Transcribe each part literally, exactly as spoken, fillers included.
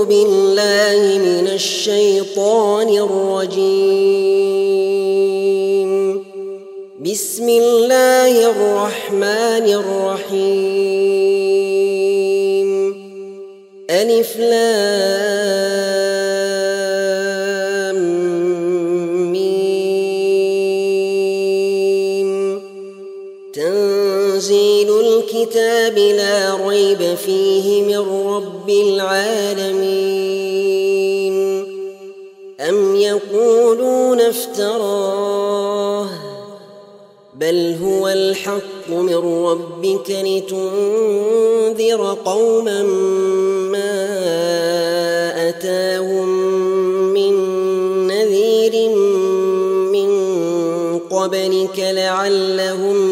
بالله من الشيطان الرجيم. بسم الله الرحمن الرحيم. ألف لام ميم. تنزيل الكتاب لا ريب فيه من رب العالمين. أم يقولون افتراه بل هو الحق من ربك لتنذر قوما ما أتاهم من نذير من قبلك لعلهم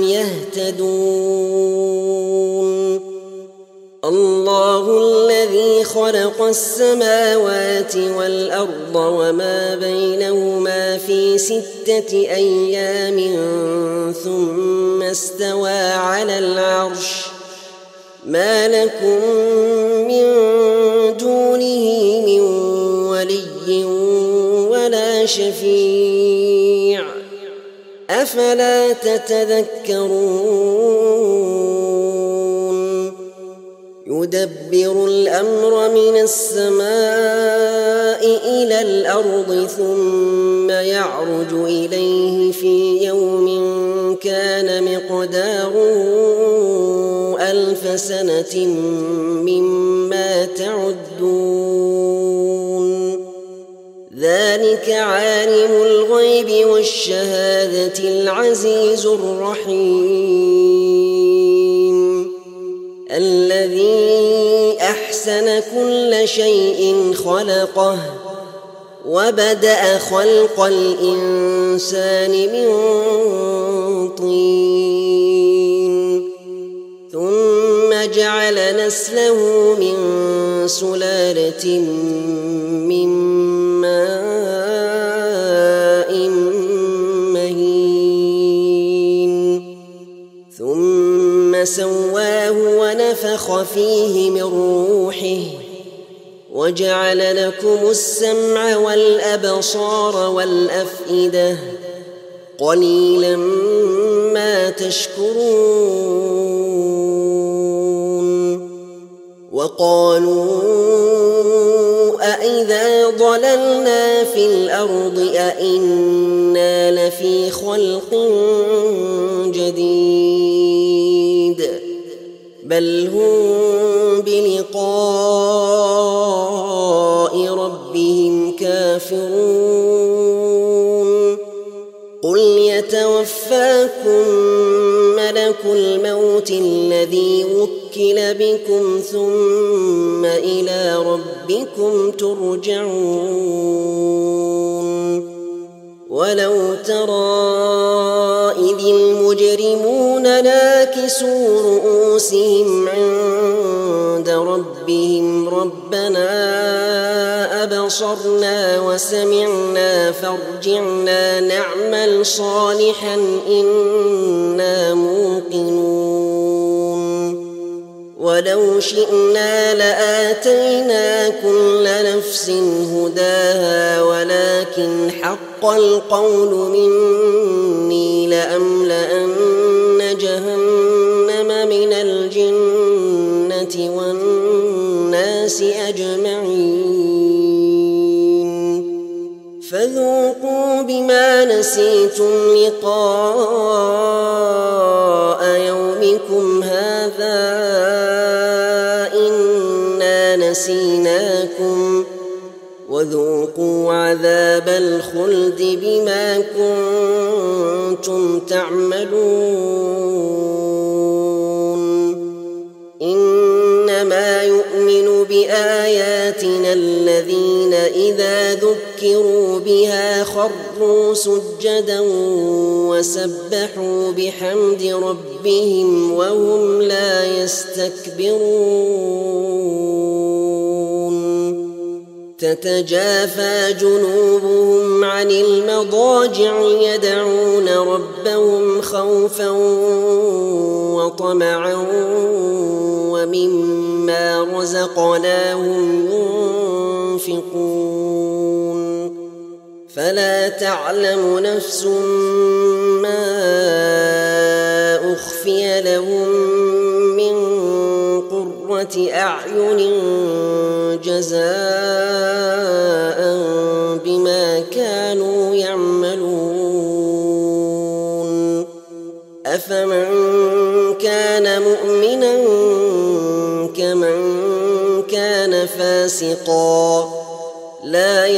يهتدون. الله الذي خلق السماوات والأرض وما بينهما في ستة أيام ثم استوى على العرش. ما لكم من دونه من ولي ولا شفيع أفلا تتذكرون. يدبر الأمر من السماء إلى الأرض ثم يعرج إليه في يوم كان مقداره ألف سنة مما تعدون. ذلك عالم الغيب والشهادة العزيز الرحيم. الذي أحسن كل شيء خلقه وبدأ خلق الإنسان من طين ثم جعل نسله من سلالة من ماء مهين ثم سواه ونفخ فيه من روحه وجعل لكم السمع والأبصار والأفئدة قليلا ما تشكرون. وقالوا أإذا ضللنا في الأرض أإنا لفي خلق جديد بل هم بلقاء ربهم كافرون. قل يتوفاكم ملك الموت الذي وكل بكم ثم إلى ربكم ترجعون. ولو ترى إذ المجرمون ناكسوا رؤوسهم عند ربهم ربنا أبصرنا وسمعنا فارجعنا نعمل صالحا إنا موقنون. ولو شئنا لآتينا كل نفس هداها ولكن حق القول مني لأملأن جهنم من الجنة والناس أجمعين. فذوقوا بما نسيتم لقاء يومكم هذا إنا نسيناكم وذوقوا عذاب الخلد بما كنتم تعملون. إنما يؤمن بآياتنا الذين إذا ذكروا بها خروا سجدا وسبحوا بحمد ربهم وهم لا يستكبرون. تتجافى جنوبهم عن المضاجع يدعون ربهم خوفا وطمعا ومما مما رزقناهم ينفقون فلا تعلم نفس ما أخفي لهم من قرة أعين جزاء بما كانوا يعملون أفمن كان مؤمنا كمن كان فاسقا لا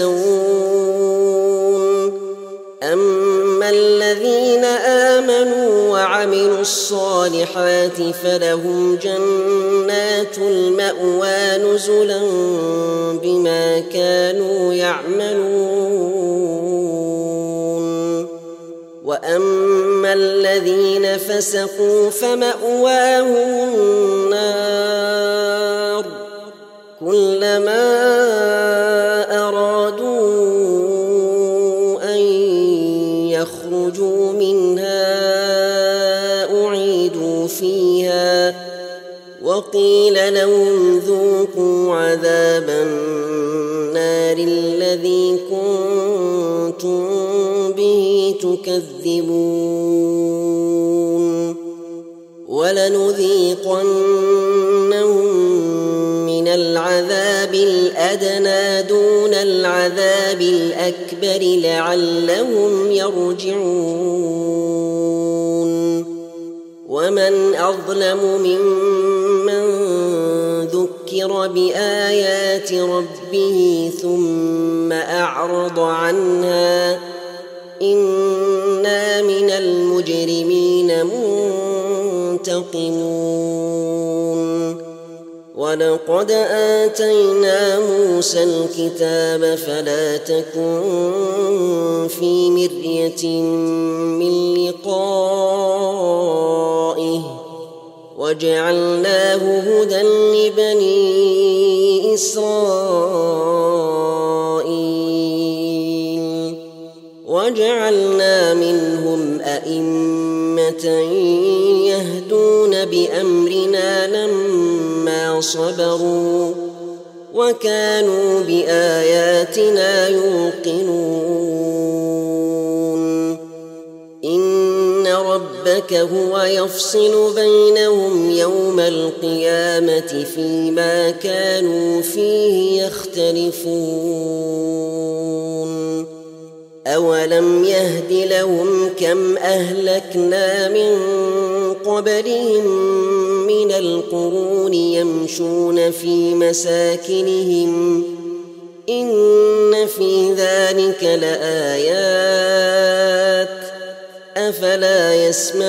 يستوون أما الذين آمنوا وعملوا الصالحات فلهم جنات المأوى نزلا بما كانوا يعملون وأما الذين فسقوا فمأواهم النار كلما أرادوا أن يخرجوا منها أعيدوا فيها وقيل لهم ذوقوا عذاب النار الذي كنتم به تكذبون ولنذيقنهم من العذاب الأدنى دون العذاب الأكبر لعلهم يرجعون ومن أظلم ممن ذكر بآيات ربه ثم أعرض عنها إنا من المجرمين منتقمون ولقد آتينا موسى الكتاب فلا تكن في مرية من لقائه وجعلناه هدى لبني إسرائيل وجعلنا منهم أئمة يهدون بأمرنا لما صبروا وكانوا بآياتنا يوقنون إن ربك هو يفصل بينهم يوم القيامة فيما كانوا فيه يختلفون أولم يهد لهم كم أهلكنا من قبلهم من القرون يمشون في مساكنهم إن في ذلك لآيات أفلا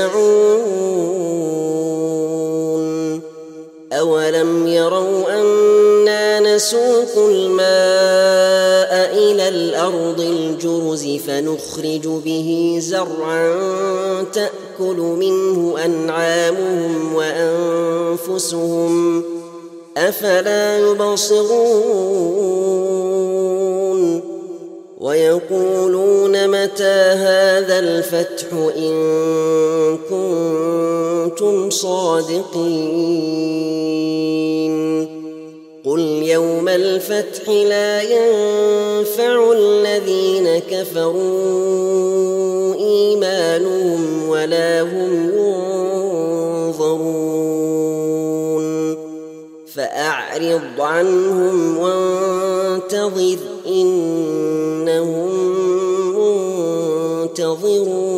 يسمعون أولم يروا أنا نسوق الماء إلى الأرض الجرز فنخرج به زرعا تأكل منه أنعامهم وأنفسهم أفلا يبصرون ويقولون متى هذا الفتح إن كنتم صادقين قل يوم الفتح لا ينفع الذين كفروا إيمانهم ولا هم ينظرون فأعرض عنهم وانتظر إنهم منتظرون